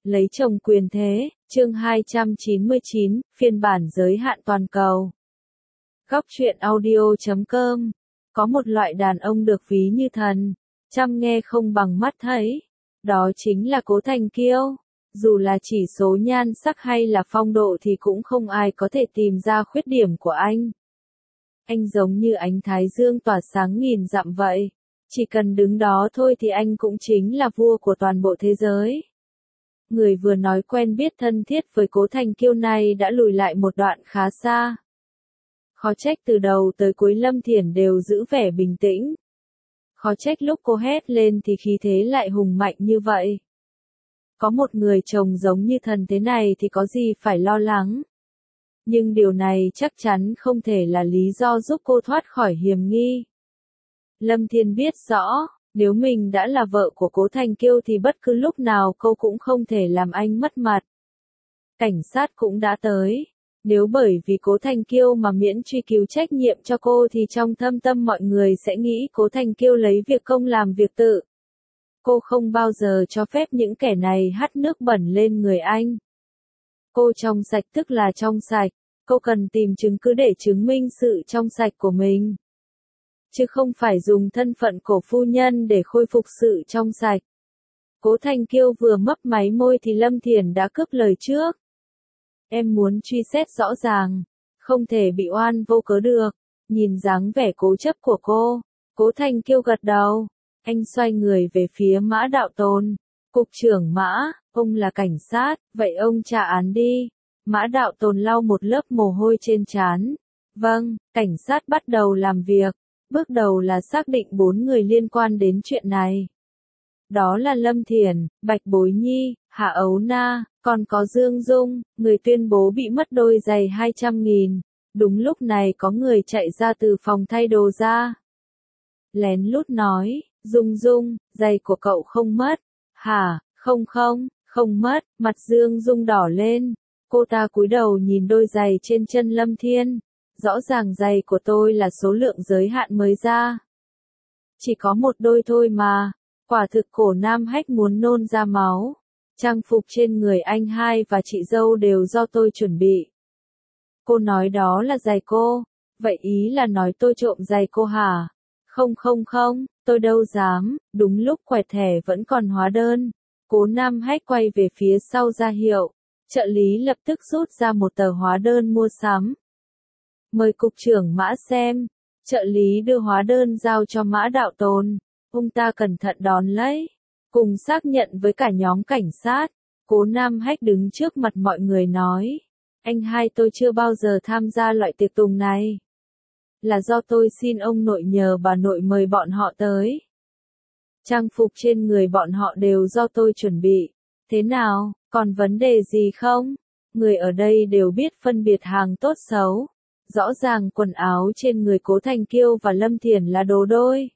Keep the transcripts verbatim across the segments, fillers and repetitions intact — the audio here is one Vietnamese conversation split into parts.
Lấy chồng quyền thế, chương hai trăm chín mươi chín, phiên bản giới hạn toàn cầu. Góc truyện audio chấm com. Có một loại đàn ông được ví như thần, chăm nghe không bằng mắt thấy. Đó chính là Cố Thành Kiêu. Dù là chỉ số nhan sắc hay là phong độ thì cũng không ai có thể tìm ra khuyết điểm của anh. Anh giống như ánh thái dương tỏa sáng nghìn dặm vậy. Chỉ cần đứng đó thôi thì anh cũng chính là vua của toàn bộ thế giới. Người vừa nói quen biết thân thiết với Cố Thành Kiêu này đã lùi lại một đoạn khá xa. Khó trách từ đầu tới cuối Lâm Thiển đều giữ vẻ bình tĩnh. Khó trách lúc cô hét lên thì khí thế lại hùng mạnh như vậy. Có một người chồng giống như thần thế này thì có gì phải lo lắng. Nhưng điều này chắc chắn không thể là lý do giúp cô thoát khỏi hiểm nghi. Lâm Thiên biết rõ, nếu mình đã là vợ của Cố Thành Kiêu thì bất cứ lúc nào cô cũng không thể làm anh mất mặt. Cảnh sát cũng đã tới. Nếu bởi vì Cố Thành Kiêu mà miễn truy cứu trách nhiệm cho cô thì trong thâm tâm mọi người sẽ nghĩ Cố Thành Kiêu lấy việc công làm việc tự. Cô không bao giờ cho phép những kẻ này hắt nước bẩn lên người anh. Cô trong sạch tức là trong sạch, cô cần tìm chứng cứ để chứng minh sự trong sạch của mình. Chứ không phải dùng thân phận của phu nhân để khôi phục sự trong sạch. Cố Thành Kiêu vừa mấp máy môi thì Lâm Thiển đã cướp lời trước. Em muốn truy xét rõ ràng, không thể bị oan vô cớ được. Nhìn dáng vẻ cố chấp của cô, Cố Thành Kiêu gật đầu. Anh xoay người về phía Mã Đạo Tồn. Cục trưởng Mã, ông là cảnh sát, vậy ông trả án đi. Mã Đạo Tồn lau một lớp mồ hôi trên trán. Vâng, cảnh sát bắt đầu làm việc. Bước đầu là xác định bốn người liên quan đến chuyện này. Đó là Lâm Thiển, Bạch Bối Nhi, Hạ Ấu Na, còn có Dương Dung, người tuyên bố bị mất đôi giày hai trăm nghìn. Đúng lúc này có người chạy ra từ phòng thay đồ ra. Lén lút nói, Dung Dung, giày của cậu không mất. Hả, không không, không mất, mặt Dương Dung đỏ lên. Cô ta cúi đầu nhìn đôi giày trên chân Lâm Thiên. Rõ ràng giày của tôi là số lượng giới hạn mới ra. Chỉ có một đôi thôi mà. Quả thực cổ nam hách muốn nôn ra máu. Trang phục trên người anh hai và chị dâu đều do tôi chuẩn bị. Cô nói đó là giày cô. Vậy ý là nói tôi trộm giày cô hả? Không không không, tôi đâu dám. Đúng lúc quẹt thẻ vẫn còn hóa đơn. Cố nam hách quay về phía sau ra hiệu. Trợ lý lập tức rút ra một tờ hóa đơn mua sắm. Mời cục trưởng Mã xem. Trợ lý đưa hóa đơn giao cho Mã Đạo Tồn. Ông ta cẩn thận đón lấy. Cùng xác nhận với cả nhóm cảnh sát. Cố Nam Hách đứng trước mặt mọi người nói. Anh hai tôi chưa bao giờ tham gia loại tiệc tùng này. Là do tôi xin ông nội nhờ bà nội mời bọn họ tới. Trang phục trên người bọn họ đều do tôi chuẩn bị. Thế nào, còn vấn đề gì không? Người ở đây đều biết phân biệt hàng tốt xấu. Rõ ràng quần áo trên người Cố Thành Kiêu và Lâm Thiển là đồ đôi.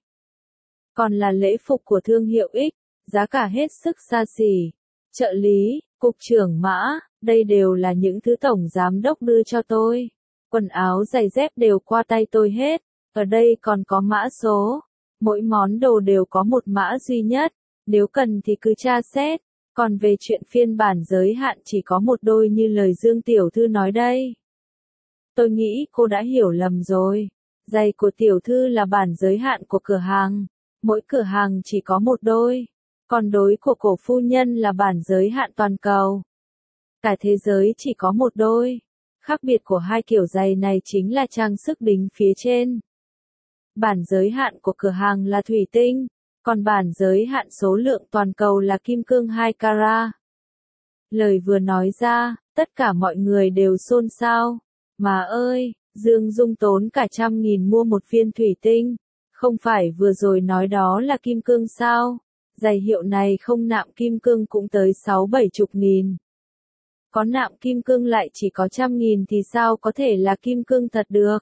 Còn là lễ phục của thương hiệu X, giá cả hết sức xa xỉ. Trợ lý, cục trưởng Mã, đây đều là những thứ tổng giám đốc đưa cho tôi. Quần áo giày dép đều qua tay tôi hết. Ở đây còn có mã số. Mỗi món đồ đều có một mã duy nhất. Nếu cần thì cứ tra xét. Còn về chuyện phiên bản giới hạn chỉ có một đôi như lời Dương Tiểu Thư nói đây. Tôi nghĩ cô đã hiểu lầm rồi. Giày của tiểu thư là bản giới hạn của cửa hàng. Mỗi cửa hàng chỉ có một đôi. Còn đối của cổ phu nhân là bản giới hạn toàn cầu. Cả thế giới chỉ có một đôi. Khác biệt của hai kiểu giày này chính là trang sức đính phía trên. Bản giới hạn của cửa hàng là thủy tinh. Còn bản giới hạn số lượng toàn cầu là kim cương hai carat. Lời vừa nói ra, tất cả mọi người đều xôn xao. Mà ơi, Dương Dung tốn cả trăm nghìn mua một viên thủy tinh. Không phải vừa rồi nói đó là kim cương sao? Giày hiệu này không nạm kim cương cũng tới sáu bảy chục nghìn. Có nạm kim cương lại chỉ có trăm nghìn thì sao có thể là kim cương thật được?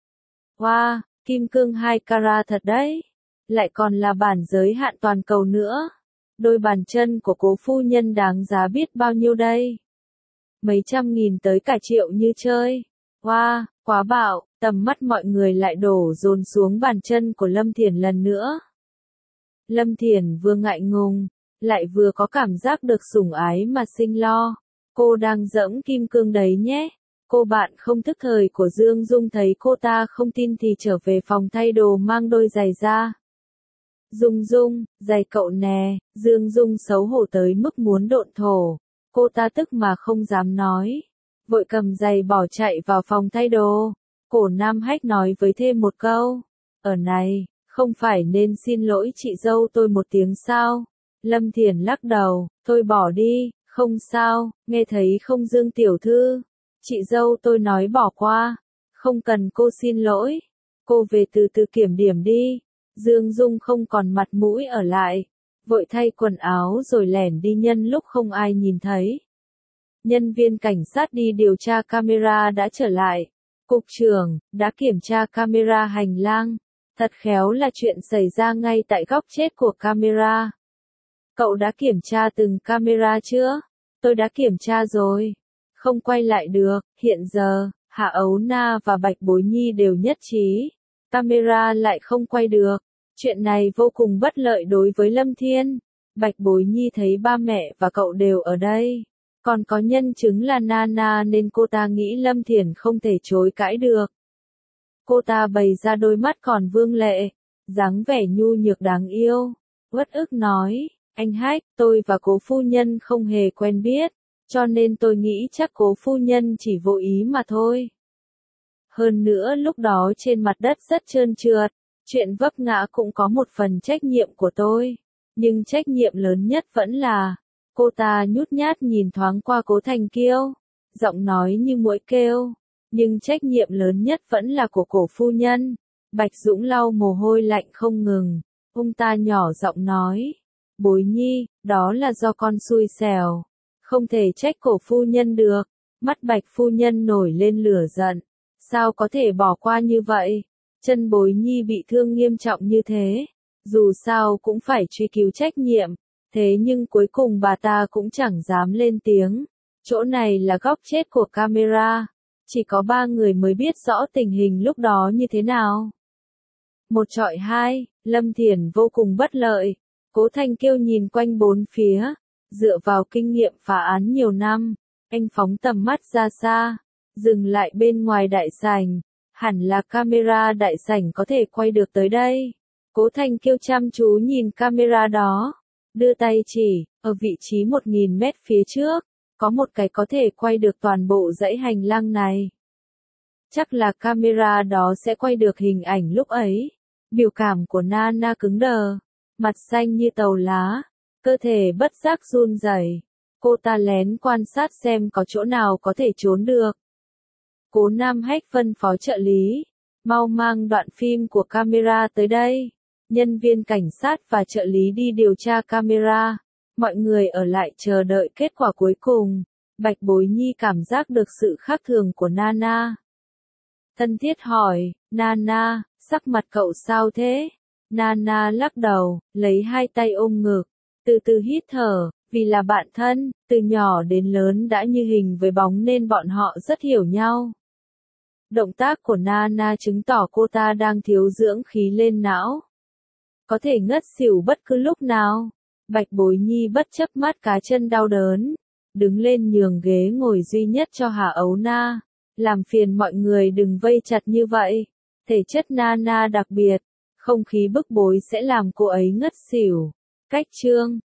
Wow, kim cương hai carat thật đấy. Lại còn là bản giới hạn toàn cầu nữa. Đôi bàn chân của cố phu nhân đáng giá biết bao nhiêu đây? Mấy trăm nghìn tới cả triệu như chơi. Wow, quá bạo, tầm mắt mọi người lại đổ dồn xuống bàn chân của Lâm Thiển lần nữa. Lâm Thiển vừa ngại ngùng, lại vừa có cảm giác được sủng ái mà sinh lo. Cô đang giẫm kim cương đấy nhé. Cô bạn không thức thời của Dương Dung thấy cô ta không tin thì trở về phòng thay đồ mang đôi giày ra. Dung Dung, giày cậu nè. Dương Dung xấu hổ tới mức muốn độn thổ. Cô ta tức mà không dám nói. Vội cầm giày bỏ chạy vào phòng thay đồ. Cổ Nam Hách nói với thêm một câu. Ở này, không phải nên xin lỗi chị dâu tôi một tiếng sao? Lâm Thiển lắc đầu, thôi bỏ đi, không sao, nghe thấy không Dương tiểu thư? Chị dâu tôi nói bỏ qua, không cần cô xin lỗi. Cô về từ từ kiểm điểm đi. Dương Dung không còn mặt mũi ở lại. Vội thay quần áo rồi lẻn đi nhân lúc không ai nhìn thấy. Nhân viên cảnh sát đi điều tra camera đã trở lại. Cục trưởng, đã kiểm tra camera hành lang. Thật khéo là chuyện xảy ra ngay tại góc chết của camera. Cậu đã kiểm tra từng camera chưa? Tôi đã kiểm tra rồi. Không quay lại được, hiện giờ, Hạ Ấu Na và Bạch Bối Nhi đều nhất trí. Camera lại không quay được. Chuyện này vô cùng bất lợi đối với Lâm Thiên. Bạch Bối Nhi thấy ba mẹ và cậu đều ở đây. Còn có nhân chứng là Nana nên cô ta nghĩ Lâm Thiển không thể chối cãi được. Cô ta bày ra đôi mắt còn vương lệ, dáng vẻ nhu nhược đáng yêu. Uất ức nói, anh Hách, tôi và cố phu nhân không hề quen biết, cho nên tôi nghĩ chắc cố phu nhân chỉ vô ý mà thôi. Hơn nữa lúc đó trên mặt đất rất trơn trượt, chuyện vấp ngã cũng có một phần trách nhiệm của tôi. Nhưng trách nhiệm lớn nhất vẫn là, cô ta nhút nhát nhìn thoáng qua Cố Thành Kiêu, giọng nói như muỗi kêu. Nhưng trách nhiệm lớn nhất vẫn là của cổ phu nhân. Bạch Dũng lau mồ hôi lạnh không ngừng. Ông ta nhỏ giọng nói. Bối Nhi, đó là do con xui xẻo. Không thể trách cổ phu nhân được. Mắt Bạch phu nhân nổi lên lửa giận. Sao có thể bỏ qua như vậy? Chân Bối Nhi bị thương nghiêm trọng như thế. Dù sao cũng phải truy cứu trách nhiệm. Thế nhưng cuối cùng bà ta cũng chẳng dám lên tiếng. Chỗ này là góc chết của camera. Chỉ có ba người mới biết rõ tình hình lúc đó như thế nào. Một trọi hai, Lâm Thiển vô cùng bất lợi. Cố Thành Kiêu nhìn quanh bốn phía. Dựa vào kinh nghiệm phá án nhiều năm, anh phóng tầm mắt ra xa. Dừng lại bên ngoài đại sảnh. Hẳn là camera đại sảnh có thể quay được tới đây. Cố Thành Kiêu chăm chú nhìn camera đó. Đưa tay chỉ, ở vị trí một nghìn mét phía trước. Có một cái có thể quay được toàn bộ dãy hành lang này. Chắc là camera đó sẽ quay được hình ảnh lúc ấy. Biểu cảm của Nana cứng đờ, mặt xanh như tàu lá, cơ thể bất giác run rẩy. Cô ta lén quan sát xem có chỗ nào có thể trốn được. Cố Nam Hách phân phó trợ lý, mau mang đoạn phim của camera tới đây. Nhân viên cảnh sát và trợ lý đi điều tra camera. Mọi người ở lại chờ đợi kết quả cuối cùng. Bạch Bối Nhi cảm giác được sự khác thường của Nana. Thân thiết hỏi, Nana, sắc mặt cậu sao thế? Nana lắc đầu, lấy hai tay ôm ngực, từ từ hít thở, vì là bạn thân, từ nhỏ đến lớn đã như hình với bóng nên bọn họ rất hiểu nhau. Động tác của Nana chứng tỏ cô ta đang thiếu dưỡng khí lên não. Có thể ngất xỉu bất cứ lúc nào. Bạch Bối Nhi bất chấp mắt cá chân đau đớn, đứng lên nhường ghế ngồi duy nhất cho Hà Ấu Na. Làm phiền mọi người đừng vây chặt như vậy. Thể chất Nana đặc biệt, không khí bức bối sẽ làm cô ấy ngất xỉu. Cách chương